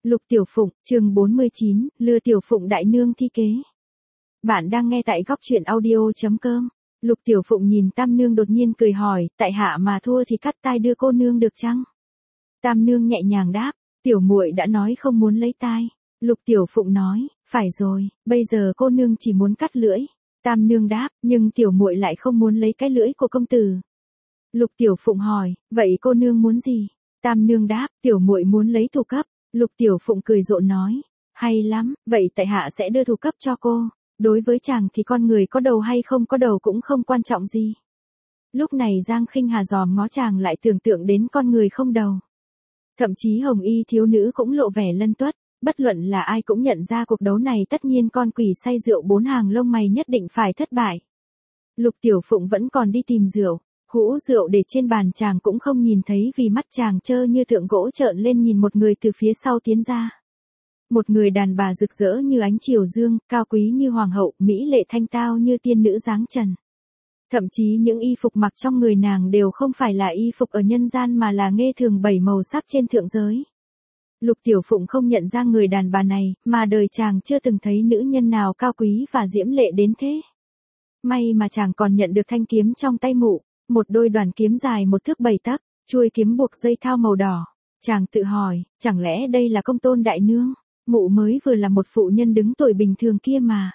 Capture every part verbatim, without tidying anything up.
Lục Tiểu Phụng, chương bốn mươi chín, lừa Tiểu Phụng đại nương thi kế. Bạn đang nghe tại góc truyện audio.com. Lục Tiểu Phụng nhìn Tam nương đột nhiên cười hỏi, tại hạ mà thua thì cắt tai đưa cô nương được chăng? Tam nương nhẹ nhàng đáp, tiểu muội đã nói không muốn lấy tai. Lục Tiểu Phụng nói, phải rồi, bây giờ cô nương chỉ muốn cắt lưỡi. Tam nương đáp, nhưng tiểu muội lại không muốn lấy cái lưỡi của công tử. Lục Tiểu Phụng hỏi, vậy cô nương muốn gì? Tam nương đáp, tiểu muội muốn lấy thủ cấp. Lục Tiểu Phụng cười rộ nói, hay lắm, vậy tại hạ sẽ đưa thủ cấp cho cô. Đối với chàng thì con người có đầu hay không có đầu cũng không quan trọng gì. Lúc này Giang Khinh Hà dòm ngó chàng lại tưởng tượng đến con người không đầu. Thậm chí hồng y thiếu nữ cũng lộ vẻ lân tuất, bất luận là ai cũng nhận ra cuộc đấu này tất nhiên con quỷ say rượu bốn hàng lông mày nhất định phải thất bại. Lục Tiểu Phụng vẫn còn đi tìm rượu, hũ rượu để trên bàn chàng cũng không nhìn thấy vì mắt chàng trơ như tượng gỗ trợn lên nhìn một người từ phía sau tiến ra. Một người đàn bà rực rỡ như ánh chiều dương, cao quý như hoàng hậu, mỹ lệ thanh tao như tiên nữ dáng trần. Thậm chí những y phục mặc trong người nàng đều không phải là y phục ở nhân gian mà là nghê thường bảy màu sắc trên thượng giới. Lục Tiểu Phụng không nhận ra người đàn bà này, mà đời chàng chưa từng thấy nữ nhân nào cao quý và diễm lệ đến thế. May mà chàng còn nhận được thanh kiếm trong tay mụ, một đôi đoàn kiếm dài một thước bảy tấc, chuôi kiếm buộc dây thao màu đỏ. Chàng tự hỏi, chẳng lẽ đây là Công Tôn đại nương? Mụ mới vừa là một phụ nhân đứng tuổi bình thường kia mà.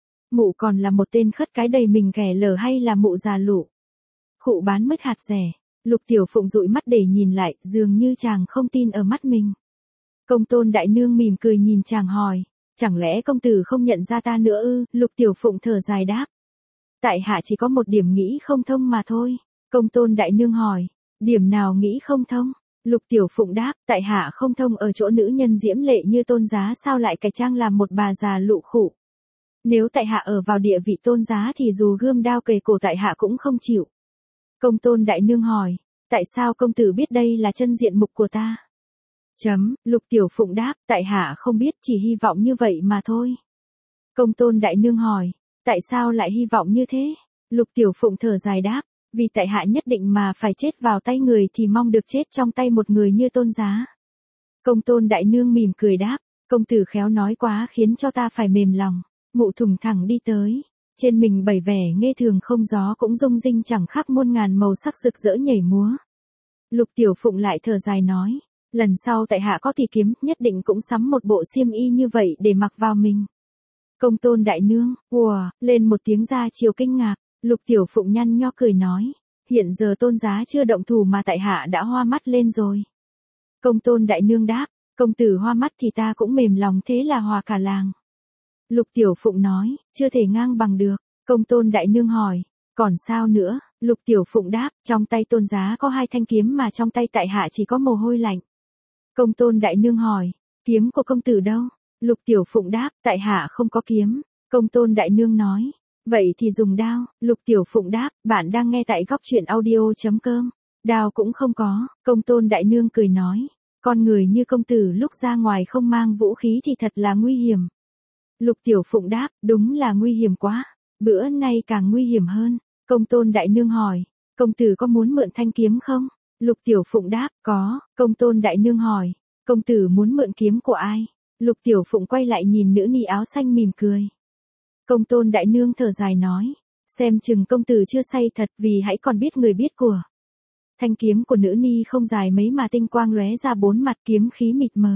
Mụ còn là một tên khất cái đầy mình ghẻ lở hay là mụ già lụ? Khụ bán mứt hạt rẻ. Lục Tiểu Phụng dụi mắt để nhìn lại, dường như chàng không tin ở mắt mình. Công Tôn đại nương mỉm cười nhìn chàng hỏi, chẳng lẽ công tử không nhận ra ta nữa ư? Lục Tiểu Phụng thở dài đáp, tại hạ chỉ có một điểm nghĩ không thông mà thôi. Công Tôn đại nương hỏi, điểm nào nghĩ không thông? Lục Tiểu Phụng đáp, tại hạ không thông ở chỗ nữ nhân diễm lệ như Tôn giá sao lại cải trang làm một bà già lụ khụ. Nếu tại hạ ở vào địa vị Tôn giá thì dù gươm đao kề cổ tại hạ cũng không chịu. Công Tôn đại nương hỏi, tại sao công tử biết đây là chân diện mục của ta? Chấm, Lục Tiểu Phụng đáp, tại hạ không biết, chỉ hy vọng như vậy mà thôi. Công Tôn đại nương hỏi, tại sao lại hy vọng như thế? Lục Tiểu Phụng thở dài đáp, vì tại hạ nhất định mà phải chết vào tay người thì mong được chết trong tay một người như Tôn giá. Công Tôn đại nương mỉm cười đáp, công tử khéo nói quá khiến cho ta phải mềm lòng. Mụ thùng thẳng đi tới, trên mình bảy vẻ nghê thường không gió cũng rung rinh chẳng khác muôn ngàn màu sắc rực rỡ nhảy múa. Lục Tiểu Phụng lại thở dài nói, lần sau tại hạ có thì kiếm nhất định cũng sắm một bộ xiêm y như vậy để mặc vào mình. Công Tôn đại nương, ùa, lên một tiếng ra chiều kinh ngạc. Lục Tiểu Phụng nhăn nho cười nói, hiện giờ Tôn giá chưa động thủ mà tại hạ đã hoa mắt lên rồi. Công Tôn đại nương đáp, công tử hoa mắt thì ta cũng mềm lòng thế là hòa cả làng. Lục Tiểu Phụng nói, chưa thể ngang bằng được. Công Tôn đại nương hỏi, còn sao nữa? Lục Tiểu Phụng đáp, trong tay Tôn giá có hai thanh kiếm mà trong tay tại hạ chỉ có mồ hôi lạnh. Công Tôn đại nương hỏi, kiếm của công tử đâu? Lục Tiểu Phụng đáp, tại hạ không có kiếm. Công Tôn đại nương nói, vậy thì dùng đao. Lục Tiểu Phụng đáp, bạn đang nghe tại góc truyện audio.com. Đao cũng không có. Công Tôn đại nương cười nói, con người như công tử lúc ra ngoài không mang vũ khí thì thật là nguy hiểm. Lục Tiểu Phụng đáp, đúng là nguy hiểm quá. Bữa nay càng nguy hiểm hơn. Công Tôn đại nương hỏi, công tử có muốn mượn thanh kiếm không? Lục Tiểu Phụng đáp, có. Công Tôn đại nương hỏi, công tử muốn mượn kiếm của ai? Lục Tiểu Phụng quay lại nhìn nữ ni áo xanh mỉm cười. Công Tôn đại nương thở dài nói, xem chừng công tử chưa say thật vì hãy còn biết người biết của. Thanh kiếm của nữ ni không dài mấy mà tinh quang lóe ra bốn mặt kiếm khí mịt mờ.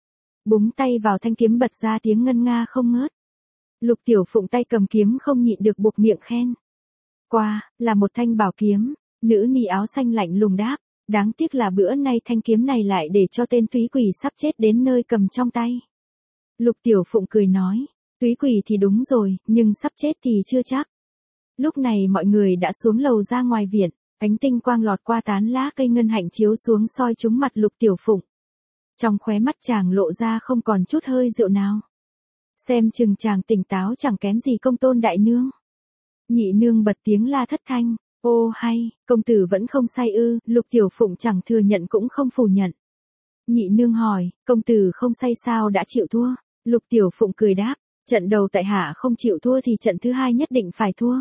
Búng tay vào thanh kiếm bật ra tiếng ngân nga không ngớt. Lục Tiểu Phụng tay cầm kiếm không nhịn được buộc miệng khen. Qua, là một thanh bảo kiếm. Nữ ni áo xanh lạnh lùng đáp, đáng tiếc là bữa nay thanh kiếm này lại để cho tên túy quỷ sắp chết đến nơi cầm trong tay. Lục Tiểu Phụng cười nói, túy quỷ thì đúng rồi, nhưng sắp chết thì chưa chắc. Lúc này mọi người đã xuống lầu ra ngoài viện, ánh tinh quang lọt qua tán lá cây ngân hạnh chiếu xuống soi trúng mặt Lục Tiểu Phụng. Trong khóe mắt chàng lộ ra không còn chút hơi rượu nào. Xem chừng chàng tỉnh táo chẳng kém gì Công Tôn đại nương. Nhị nương bật tiếng la thất thanh, ô hay, công tử vẫn không say ư? Lục Tiểu Phụng chẳng thừa nhận cũng không phủ nhận. Nhị nương hỏi, công tử không say sao đã chịu thua? Lục Tiểu Phụng cười đáp, trận đầu tại hạ không chịu thua thì trận thứ hai nhất định phải thua.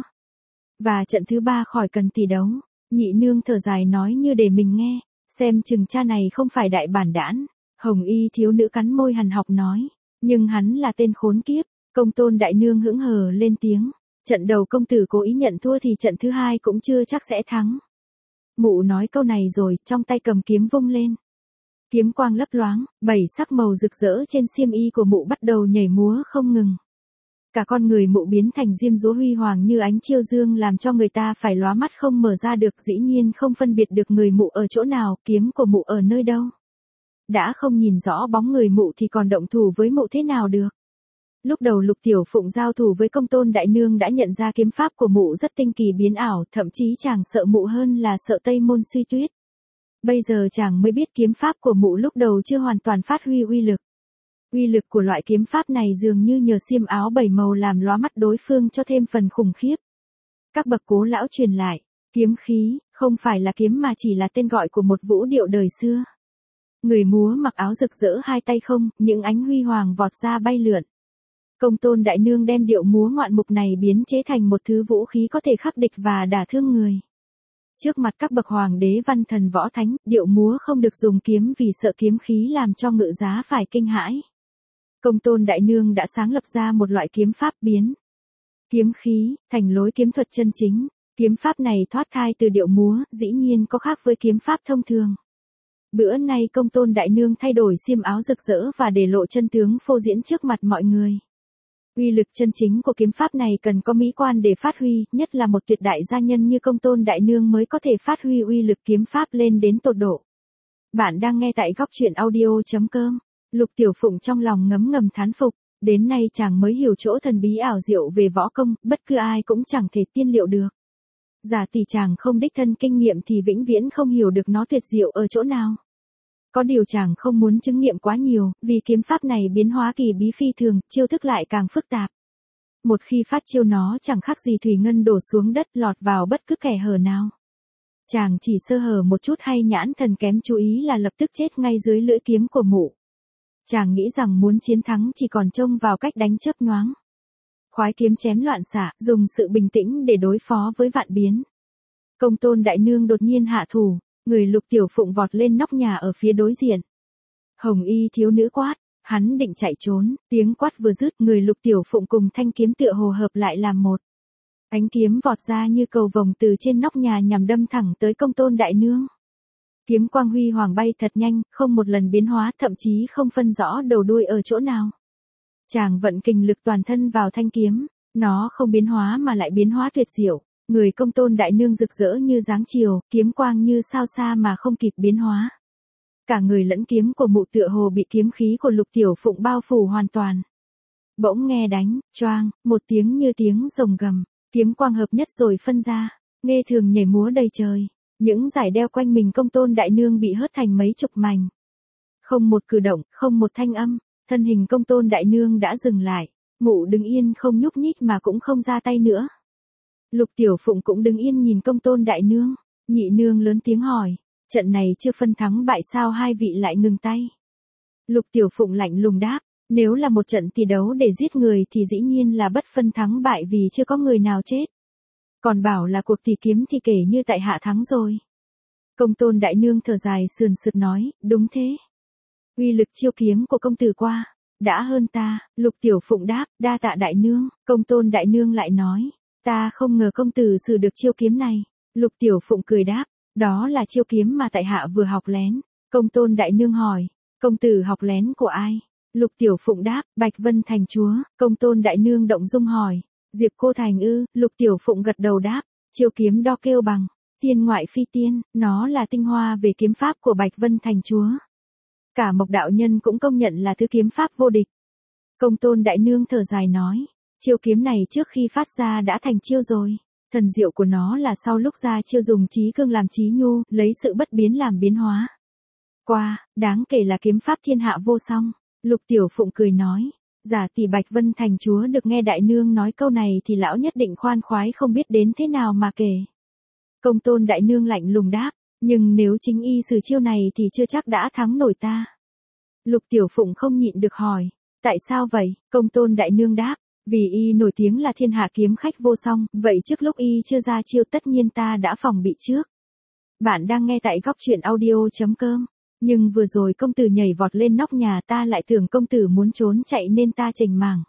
Và trận thứ ba khỏi cần tỷ đấu. Nhị nương thở dài nói như để mình nghe, xem chừng cha này không phải đại bản đản. Hồng y thiếu nữ cắn môi hằn học nói. Nhưng hắn là tên khốn kiếp. Công tôn đại nương hững hờ lên tiếng. Trận đầu công tử cố ý nhận thua thì trận thứ hai cũng chưa chắc sẽ thắng. Mụ nói câu này rồi, trong tay cầm kiếm vung lên. Kiếm quang lấp loáng, bảy sắc màu rực rỡ trên xiêm y của mụ bắt đầu nhảy múa không ngừng. Cả con người mụ biến thành diêm dúa huy hoàng như ánh chiêu dương làm cho người ta phải lóa mắt không mở ra được, dĩ nhiên không phân biệt được người mụ ở chỗ nào, kiếm của mụ ở nơi đâu. Đã không nhìn rõ bóng người mụ thì còn động thủ với mụ thế nào được. Lúc đầu Lục Tiểu Phụng giao thủ với công tôn đại nương đã nhận ra kiếm pháp của mụ rất tinh kỳ biến ảo, thậm chí chàng sợ mụ hơn là sợ Tây Môn Suy Tuyết. Bây giờ chàng mới biết kiếm pháp của mụ lúc đầu chưa hoàn toàn phát huy uy lực. Uy lực của loại kiếm pháp này dường như nhờ xiêm áo bảy màu làm lóa mắt đối phương cho thêm phần khủng khiếp. Các bậc cố lão truyền lại, kiếm khí, không phải là kiếm mà chỉ là tên gọi của một vũ điệu đời xưa. Người múa mặc áo rực rỡ hai tay không, những ánh huy hoàng vọt ra bay lượn. Công tôn đại nương đem điệu múa ngoạn mục này biến chế thành một thứ vũ khí có thể khắc địch và đả thương người. Trước mặt các bậc hoàng đế văn thần võ thánh, điệu múa không được dùng kiếm vì sợ kiếm khí làm cho ngự giá phải kinh hãi. Công tôn đại nương đã sáng lập ra một loại kiếm pháp biến kiếm khí thành lối kiếm thuật chân chính. Kiếm pháp này thoát thai từ điệu múa, dĩ nhiên có khác với kiếm pháp thông thường. Bữa nay công tôn đại nương thay đổi xiêm áo rực rỡ và để lộ chân tướng phô diễn trước mặt mọi người. Uy lực chân chính của kiếm pháp này cần có mỹ quan để phát huy, nhất là một tuyệt đại gia nhân như công tôn đại nương mới có thể phát huy uy lực kiếm pháp lên đến tột độ. Bạn đang nghe tại góc truyện audio chấm com. Lục Tiểu Phụng trong lòng ngấm ngầm thán phục, đến nay chàng mới hiểu chỗ thần bí ảo diệu về võ công, bất cứ ai cũng chẳng thể tiên liệu được. Giả tỷ chàng không đích thân kinh nghiệm thì vĩnh viễn không hiểu được nó tuyệt diệu ở chỗ nào. Có điều chàng không muốn chứng nghiệm quá nhiều, vì kiếm pháp này biến hóa kỳ bí phi thường, chiêu thức lại càng phức tạp. Một khi phát chiêu nó chẳng khác gì thủy ngân đổ xuống đất lọt vào bất cứ kẻ hở nào. Chàng chỉ sơ hở một chút hay nhãn thần kém chú ý là lập tức chết ngay dưới lưỡi kiếm của mụ. Chàng nghĩ rằng muốn chiến thắng chỉ còn trông vào cách đánh chớp nhoáng. Khoái kiếm chém loạn xạ, dùng sự bình tĩnh để đối phó với vạn biến. Công tôn đại nương đột nhiên hạ thủ, người Lục Tiểu Phụng vọt lên nóc nhà ở phía đối diện. Hồng y thiếu nữ quát, hắn định chạy trốn, tiếng quát vừa dứt, người Lục Tiểu Phụng cùng thanh kiếm tựa hồ hợp lại làm một. Ánh kiếm vọt ra như cầu vồng từ trên nóc nhà nhằm đâm thẳng tới công tôn đại nương. Kiếm quang huy hoàng bay thật nhanh, không một lần biến hóa, thậm chí không phân rõ đầu đuôi ở chỗ nào. Chàng vận kình lực toàn thân vào thanh kiếm, nó không biến hóa mà lại biến hóa tuyệt diệu. Người công tôn đại nương rực rỡ như dáng chiều, kiếm quang như sao xa mà không kịp biến hóa. Cả người lẫn kiếm của mụ tựa hồ bị kiếm khí của Lục Tiểu Phụng bao phủ hoàn toàn. Bỗng nghe đánh, choang, một tiếng như tiếng rồng gầm, kiếm quang hợp nhất rồi phân ra, nghe thường nhảy múa đầy trời. Những dải đeo quanh mình công tôn đại nương bị hớt thành mấy chục mảnh. Không một cử động, không một thanh âm, thân hình công tôn đại nương đã dừng lại. Mụ đứng yên không nhúc nhích mà cũng không ra tay nữa. Lục Tiểu Phụng cũng đứng yên nhìn công tôn đại nương. Nhị nương lớn tiếng hỏi, trận này chưa phân thắng bại sao hai vị lại ngừng tay? Lục Tiểu Phụng lạnh lùng đáp, nếu là một trận thi đấu để giết người thì dĩ nhiên là bất phân thắng bại vì chưa có người nào chết. Còn bảo là cuộc tỷ kiếm thì kể như tại hạ thắng rồi. Công tôn đại nương thở dài sườn sượt nói, đúng thế. Uy lực chiêu kiếm của công tử qua, đã hơn ta. Lục Tiểu Phụng đáp, đa tạ đại nương. Công tôn đại nương lại nói, ta không ngờ công tử sử được chiêu kiếm này. Lục Tiểu Phụng cười đáp, đó là chiêu kiếm mà tại hạ vừa học lén. Công tôn đại nương hỏi, công tử học lén của ai? Lục Tiểu Phụng đáp, Bạch Vân Thành chúa. Công tôn đại nương động dung hỏi, Diệp Cô Thành ư? Lục Tiểu Phụng gật đầu đáp, chiêu kiếm đo kêu bằng tiên ngoại phi tiên, nó là tinh hoa về kiếm pháp của Bạch Vân Thành chúa. Cả Mộc đạo nhân cũng công nhận là thứ kiếm pháp vô địch. Công tôn đại nương thở dài nói, chiêu kiếm này trước khi phát ra đã thành chiêu rồi. Thần diệu của nó là sau lúc ra chiêu dùng trí cương làm trí nhu, lấy sự bất biến làm biến hóa. Qua, đáng kể là kiếm pháp thiên hạ vô song. Lục Tiểu Phụng cười nói, giả tỷ Bạch Vân Thành chúa được nghe đại nương nói câu này thì lão nhất định khoan khoái không biết đến thế nào mà kể. Công tôn đại nương lạnh lùng đáp, nhưng nếu chính y sử chiêu này thì chưa chắc đã thắng nổi ta. Lục Tiểu Phụng không nhịn được hỏi, tại sao vậy? Công tôn đại nương đáp, vì y nổi tiếng là thiên hạ kiếm khách vô song, vậy trước lúc y chưa ra chiêu tất nhiên ta đã phòng bị trước. Bạn đang nghe tại góc truyện audio chấm com. Nhưng vừa rồi công tử nhảy vọt lên nóc nhà ta lại tưởng công tử muốn trốn chạy nên ta chềnh mảng.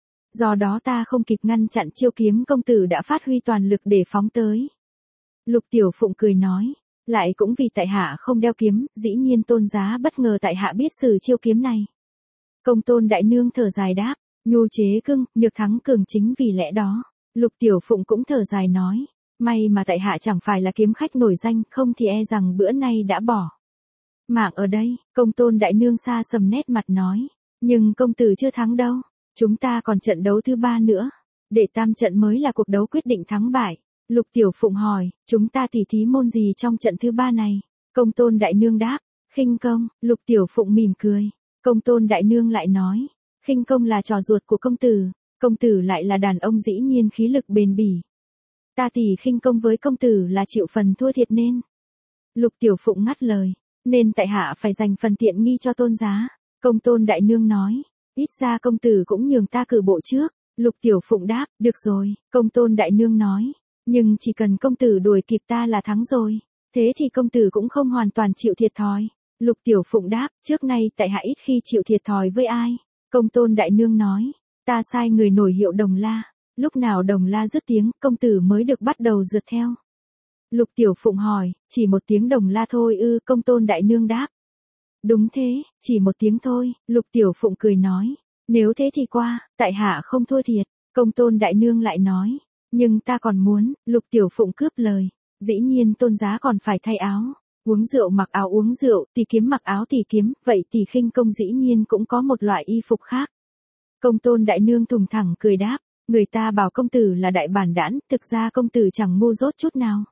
Do đó ta không kịp ngăn chặn chiêu kiếm công tử đã phát huy toàn lực để phóng tới. Lục Tiểu Phụng cười nói, lại cũng vì tại hạ không đeo kiếm, dĩ nhiên tôn giá bất ngờ tại hạ biết sử chiêu kiếm này. Công tôn đại nương thở dài đáp, nhu chế cưng, nhược thắng cường chính vì lẽ đó. Lục Tiểu Phụng cũng thở dài nói, may mà tại hạ chẳng phải là kiếm khách nổi danh, không thì e rằng bữa nay đã bỏ mạng ở đây. Công tôn đại nương xa sầm nét mặt nói, nhưng công tử chưa thắng đâu, chúng ta còn trận đấu thứ ba nữa, để tam trận mới là cuộc đấu quyết định thắng bại. Lục Tiểu Phụng hỏi, chúng ta tỉ thí môn gì trong trận thứ ba này? Công tôn đại nương đáp, khinh công. Lục Tiểu Phụng mỉm cười. Công tôn đại nương lại nói, khinh công là trò ruột của công tử, công tử lại là đàn ông dĩ nhiên khí lực bền bỉ. Ta tỉ khinh công với công tử là chịu phần thua thiệt nên. Lục Tiểu Phụng ngắt lời, nên tại hạ phải dành phần tiện nghi cho tôn giá. Công tôn đại nương nói, ít ra công tử cũng nhường ta cử bộ trước. Lục Tiểu Phụng đáp, được rồi. Công tôn đại nương nói, nhưng chỉ cần công tử đuổi kịp ta là thắng rồi, thế thì công tử cũng không hoàn toàn chịu thiệt thòi. Lục Tiểu Phụng đáp, trước nay tại hạ ít khi chịu thiệt thòi với ai. Công tôn đại nương nói, ta sai người nổi hiệu Đồng La, lúc nào Đồng La dứt tiếng, công tử mới được bắt đầu rượt theo. Lục Tiểu Phụng hỏi, chỉ một tiếng Đồng La thôi ư? Công tôn đại nương đáp, đúng thế, chỉ một tiếng thôi. Lục Tiểu Phụng cười nói, nếu thế thì qua, tại hạ không thua thiệt. Công tôn đại nương lại nói, nhưng ta còn muốn. Lục Tiểu Phụng cướp lời, dĩ nhiên tôn giá còn phải thay áo, uống rượu mặc áo uống rượu, tỉ kiếm mặc áo tỉ kiếm, vậy tỉ khinh công dĩ nhiên cũng có một loại y phục khác. Công tôn đại nương thùng thẳng cười đáp, người ta bảo công tử là đại bản đãn, thực ra công tử chẳng ngu dốt chút nào.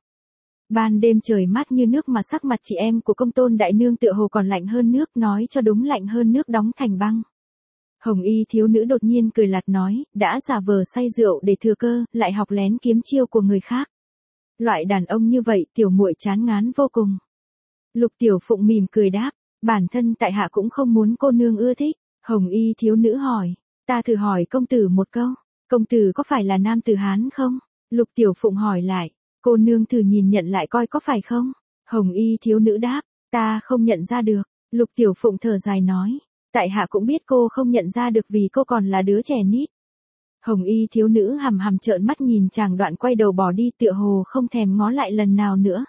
Ban đêm trời mát như nước mà sắc mặt chị em của công tôn đại nương tựa hồ còn lạnh hơn nước, nói cho đúng lạnh hơn nước đóng thành băng. Hồng y thiếu nữ đột nhiên cười lạt nói, đã giả vờ say rượu để thừa cơ, lại học lén kiếm chiêu của người khác. Loại đàn ông như vậy tiểu muội chán ngán vô cùng. Lục Tiểu Phụng mỉm cười đáp, bản thân tại hạ cũng không muốn cô nương ưa thích. Hồng y thiếu nữ hỏi, ta thử hỏi công tử một câu, công tử có phải là nam tử Hán không? Lục Tiểu Phụng hỏi lại, cô nương thử nhìn nhận lại coi có phải không? Hồng y thiếu nữ đáp, ta không nhận ra được. Lục Tiểu Phụng thở dài nói, tại hạ cũng biết cô không nhận ra được vì cô còn là đứa trẻ nít. Hồng y thiếu nữ hằm hằm trợn mắt nhìn chàng, đoạn quay đầu bỏ đi, tựa hồ không thèm ngó lại lần nào nữa.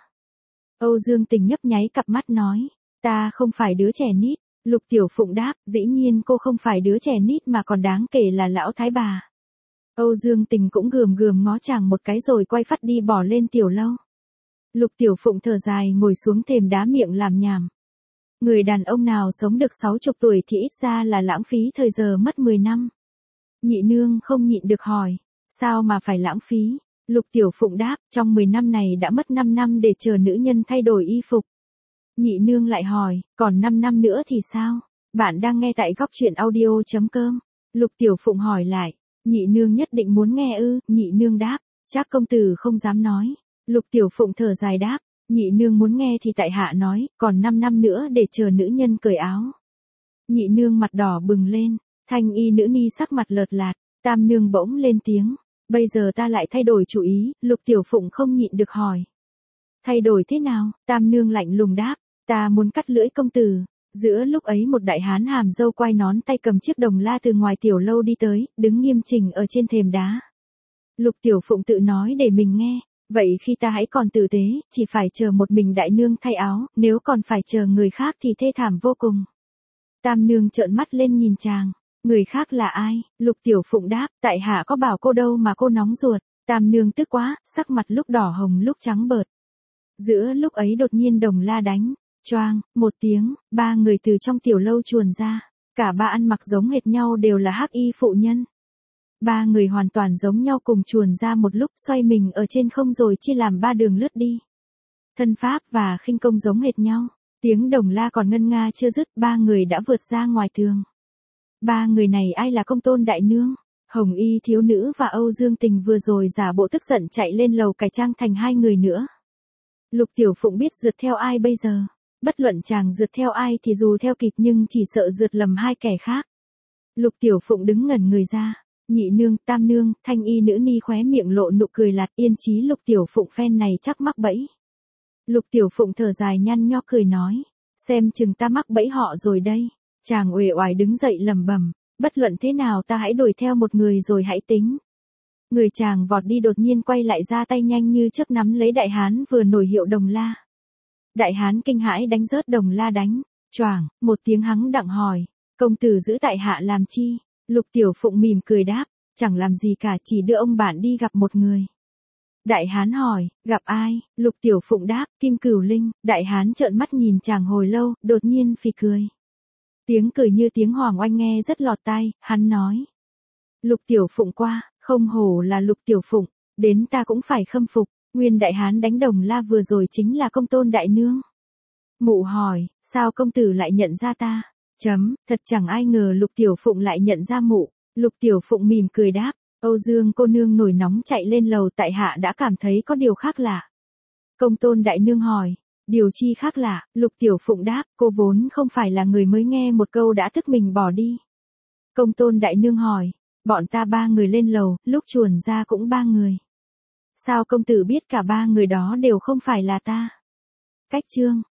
Âu Dương Tình nhấp nháy cặp mắt nói, ta không phải đứa trẻ nít. Lục Tiểu Phụng đáp, dĩ nhiên cô không phải đứa trẻ nít mà còn đáng kể là lão thái bà. Âu Dương Tình cũng gườm gườm ngó chàng một cái rồi quay phắt đi bỏ lên tiểu lâu. Lục Tiểu Phụng thở dài ngồi xuống thềm đá miệng làm nhảm. Người đàn ông nào sống được sáu chục tuổi thì ít ra là lãng phí thời giờ mất mười năm. Nhị nương không nhịn được hỏi, sao mà phải lãng phí? Lục Tiểu Phụng đáp, trong mười năm này đã mất năm năm để chờ nữ nhân thay đổi y phục. Nhị nương lại hỏi, còn năm năm nữa thì sao? Bạn đang nghe tại góc truyện audio chấm com. Lục Tiểu Phụng hỏi lại, nhị nương nhất định muốn nghe ư? Nhị nương đáp, chắc công tử không dám nói. Lục Tiểu Phụng thở dài đáp, nhị nương muốn nghe thì tại hạ nói, còn năm năm nữa để chờ nữ nhân cởi áo. Nhị nương mặt đỏ bừng lên, thanh y nữ ni sắc mặt lợt lạt, tam nương bỗng lên tiếng, bây giờ ta lại thay đổi chủ ý. Lục Tiểu Phụng không nhịn được hỏi, thay đổi thế nào? Tam nương lạnh lùng đáp, ta muốn cắt lưỡi công tử. Giữa lúc ấy một đại hán hàm râu quai nón tay cầm chiếc đồng la từ ngoài tiểu lâu đi tới, đứng nghiêm chỉnh ở trên thềm đá. Lục Tiểu Phụng tự nói để mình nghe, vậy khi ta hãy còn tử tế, chỉ phải chờ một mình đại nương thay áo, nếu còn phải chờ người khác thì thê thảm vô cùng. Tam nương trợn mắt lên nhìn chàng, người khác là ai? Lục Tiểu Phụng đáp, tại hạ có bảo cô đâu mà cô nóng ruột. Tam nương tức quá, sắc mặt lúc đỏ hồng lúc trắng bợt. Giữa lúc ấy đột nhiên đồng la đánh, choang, một tiếng, ba người từ trong tiểu lâu chuồn ra, cả ba ăn mặc giống hệt nhau, đều là hắc y phụ nhân. Ba người hoàn toàn giống nhau cùng chuồn ra một lúc, xoay mình ở trên không rồi chia làm ba đường lướt đi. Thân pháp và khinh công giống hệt nhau, tiếng đồng la còn ngân nga chưa dứt, ba người đã vượt ra ngoài tường. Ba người này ai là công tôn đại nương? Hồng y thiếu nữ và Âu Dương Tình vừa rồi giả bộ tức giận chạy lên lầu cải trang thành hai người nữa. Lục Tiểu Phụng biết rượt theo ai bây giờ. Bất luận chàng rượt theo ai thì dù theo kịp nhưng chỉ sợ rượt lầm hai kẻ khác. Lục Tiểu Phụng đứng ngẩn người ra. Nhị nương, tam nương, thanh y nữ ni khóe miệng lộ nụ cười lạt, yên chí Lục Tiểu Phụng phen này chắc mắc bẫy. Lục Tiểu Phụng thở dài nhăn nho cười nói, Xem chừng ta mắc bẫy họ rồi đây. Chàng uể oải đứng dậy lẩm bẩm, bất luận thế nào ta hãy đuổi theo một người rồi hãy tính. Người chàng vọt đi đột nhiên quay lại ra tay nhanh như chớp nắm lấy đại hán vừa nổi hiệu đồng la. Đại hán kinh hãi đánh rớt đồng la đánh, choàng, một tiếng hắng đặng hỏi, công tử giữ tại hạ làm chi? Lục Tiểu Phụng mỉm cười đáp, chẳng làm gì cả, chỉ đưa ông bạn đi gặp một người. Đại hán hỏi, gặp ai? Lục Tiểu Phụng đáp, Kim Cửu Linh. Đại hán trợn mắt nhìn chàng hồi lâu, đột nhiên phì cười. Tiếng cười như tiếng Hoàng Oanh nghe rất lọt tai, hắn nói. Lục Tiểu Phụng qua, không hổ là Lục Tiểu Phụng, đến ta cũng phải khâm phục, nguyên đại hán đánh đồng la vừa rồi chính là Công Tôn đại nương. Mụ hỏi, sao công tử lại nhận ra ta? Chấm, thật chẳng ai ngờ Lục Tiểu Phụng lại nhận ra mụ. Lục Tiểu Phụng mỉm cười đáp, Âu Dương cô nương nổi nóng chạy lên lầu, tại hạ đã cảm thấy có điều khác lạ. Công Tôn đại nương hỏi, điều chi khác lạ? Lục Tiểu Phụng đáp, cô vốn không phải là người mới nghe một câu đã thức mình bỏ đi. Công Tôn đại nương hỏi, bọn ta ba người lên lầu, lúc chuồn ra cũng ba người. Sao công tử biết cả ba người đó đều không phải là ta? Cách chương